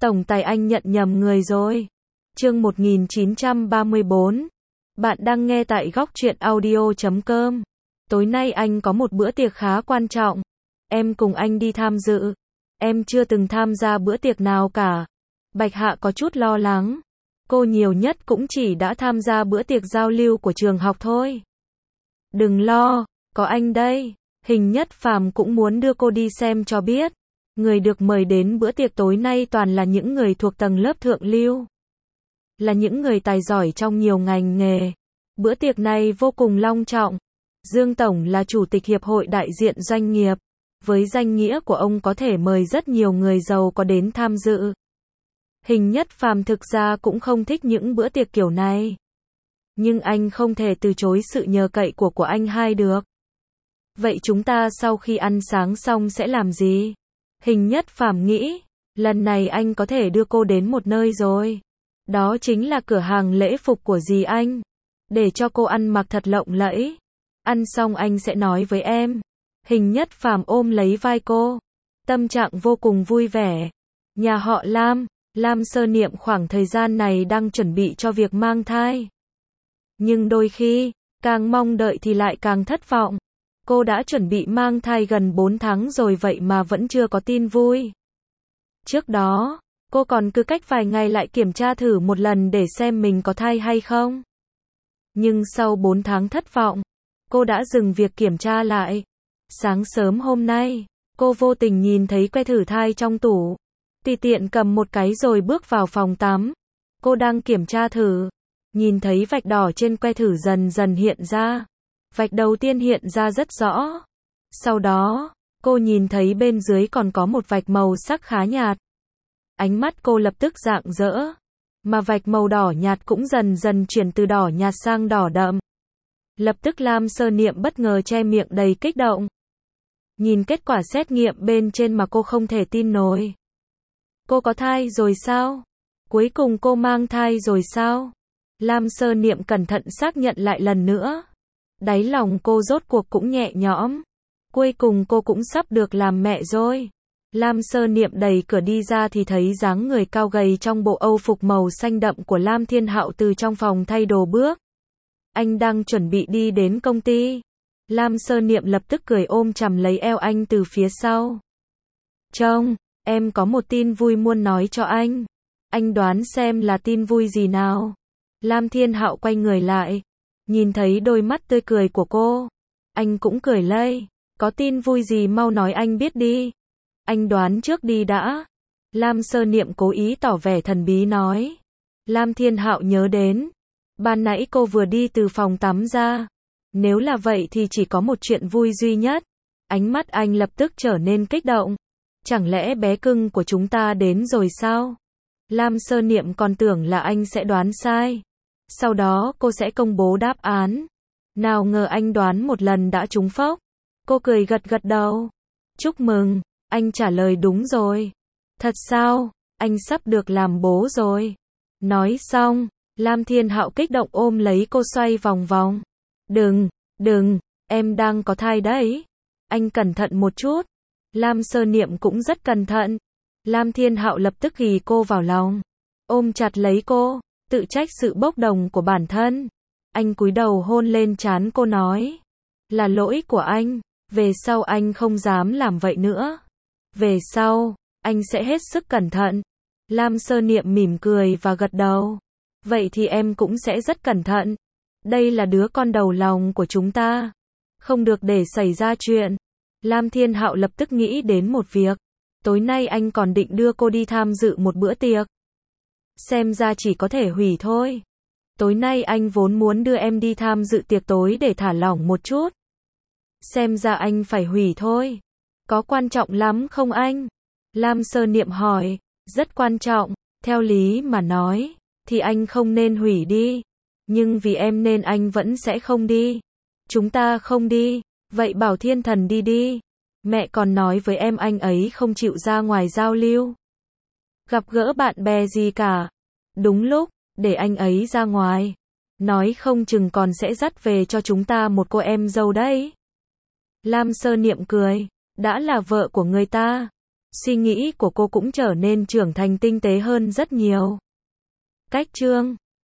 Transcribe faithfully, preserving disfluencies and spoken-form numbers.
Tổng tài anh nhận nhầm người rồi. Chương một nghìn chín trăm ba mươi bốn. Bạn đang nghe tại góc truyện audio chấm com. Tối nay anh có một bữa tiệc khá quan trọng. Em cùng anh đi tham dự. Em chưa từng tham gia bữa tiệc nào cả. Bạch Hạ có chút lo lắng. Cô nhiều nhất cũng chỉ đã tham gia bữa tiệc giao lưu của trường học thôi. Đừng lo, có anh đây. Hình Nhất Phàm cũng muốn đưa cô đi xem cho biết. Người được mời đến bữa tiệc tối nay toàn là những người thuộc tầng lớp thượng lưu. Là những người tài giỏi trong nhiều ngành nghề. Bữa tiệc này vô cùng long trọng. Dương Tổng là chủ tịch hiệp hội đại diện doanh nghiệp. Với danh nghĩa của ông có thể mời rất nhiều người giàu có đến tham dự. Hình Nhất Phàm thực ra cũng không thích những bữa tiệc kiểu này. Nhưng anh không thể từ chối sự nhờ cậy của của anh hai được. Vậy chúng ta sau khi ăn sáng xong sẽ làm gì? Hình Nhất Phàm nghĩ, lần này anh có thể đưa cô đến một nơi rồi. Đó chính là cửa hàng lễ phục của dì anh. Để cho cô ăn mặc thật lộng lẫy. Ăn xong anh sẽ nói với em. Hình Nhất Phàm ôm lấy vai cô. Tâm trạng vô cùng vui vẻ. Nhà họ Lam, Lam Sơ Niệm khoảng thời gian này đang chuẩn bị cho việc mang thai. Nhưng đôi khi, càng mong đợi thì lại càng thất vọng. Cô đã chuẩn bị mang thai gần bốn tháng rồi vậy mà vẫn chưa có tin vui. Trước đó, cô còn cứ cách vài ngày lại kiểm tra thử một lần để xem mình có thai hay không. Nhưng sau bốn tháng thất vọng, cô đã dừng việc kiểm tra lại. Sáng sớm hôm nay, cô vô tình nhìn thấy que thử thai trong tủ. Tùy tiện cầm một cái rồi bước vào phòng tắm. Cô đang kiểm tra thử. Nhìn thấy vạch đỏ trên que thử dần dần hiện ra. Vạch đầu tiên hiện ra rất rõ. Sau đó, cô nhìn thấy bên dưới còn có một vạch màu sắc khá nhạt. Ánh mắt cô lập tức rạng rỡ. Mà vạch màu đỏ nhạt cũng dần dần chuyển từ đỏ nhạt sang đỏ đậm. Lập tức Lam Sơ Niệm bất ngờ che miệng đầy kích động. Nhìn kết quả xét nghiệm bên trên mà cô không thể tin nổi. Cô có thai rồi sao? Cuối cùng cô mang thai rồi sao? Lam Sơ Niệm cẩn thận xác nhận lại lần nữa. Đáy lòng cô rốt cuộc cũng nhẹ nhõm. Cuối cùng cô cũng sắp được làm mẹ rồi. Lam Sơ Niệm đẩy cửa đi ra thì thấy dáng người cao gầy trong bộ âu phục màu xanh đậm của Lam Thiên Hạo từ trong phòng thay đồ bước. Anh đang chuẩn bị đi đến công ty. Lam Sơ Niệm lập tức cười ôm chầm lấy eo anh từ phía sau. Trông, em có một tin vui muốn nói cho anh. Anh đoán xem là tin vui gì nào? Lam Thiên Hạo quay người lại. Nhìn thấy đôi mắt tươi cười của cô. Anh cũng cười lây. Có tin vui gì mau nói anh biết đi. Anh đoán trước đi đã. Lam Sơ Niệm cố ý tỏ vẻ thần bí nói. Lam Thiên Hạo nhớ đến. Ban nãy cô vừa đi từ phòng tắm ra. Nếu là vậy thì chỉ có một chuyện vui duy nhất. Ánh mắt anh lập tức trở nên kích động. Chẳng lẽ bé cưng của chúng ta đến rồi sao? Lam Sơ Niệm còn tưởng là anh sẽ đoán sai. Sau đó cô sẽ công bố đáp án. Nào ngờ anh đoán một lần đã trúng phốc. Cô cười gật gật đầu. Chúc mừng, anh trả lời đúng rồi. Thật sao? Anh sắp được làm bố rồi. Nói xong, Lam Thiên Hạo kích động ôm lấy cô xoay vòng vòng. Đừng, đừng, em đang có thai đấy. Anh cẩn thận một chút. Lam Sơ Niệm cũng rất cẩn thận. Lam Thiên Hạo lập tức ghì cô vào lòng. Ôm chặt lấy cô, tự trách sự bốc đồng của bản thân. Anh cúi đầu hôn lên trán cô nói. Là lỗi của anh, về sau anh không dám làm vậy nữa. Về sau, anh sẽ hết sức cẩn thận. Lam Sơ Niệm mỉm cười và gật đầu. Vậy thì em cũng sẽ rất cẩn thận. Đây là đứa con đầu lòng của chúng ta. Không được để xảy ra chuyện. Lam Thiên Hạo lập tức nghĩ đến một việc. Tối nay anh còn định đưa cô đi tham dự một bữa tiệc. Xem ra chỉ có thể hủy thôi. Tối nay anh vốn muốn đưa em đi tham dự tiệc tối để thả lỏng một chút. Xem ra anh phải hủy thôi. Có quan trọng lắm không anh? Lam Sơ Niệm hỏi. Rất quan trọng. Theo lý mà nói, thì anh không nên hủy đi. Nhưng vì em nên anh vẫn sẽ không đi. Chúng ta không đi. Vậy bảo Thiên Thần đi đi. Mẹ còn nói với em anh ấy không chịu ra ngoài giao lưu. Gặp gỡ bạn bè gì cả. Đúng lúc, để anh ấy ra ngoài. Nói không chừng còn sẽ dắt về cho chúng ta một cô em dâu đấy. Lam Sơ Niệm cười. Đã là vợ của người ta. Suy nghĩ của cô cũng trở nên trưởng thành tinh tế hơn rất nhiều. Cách chương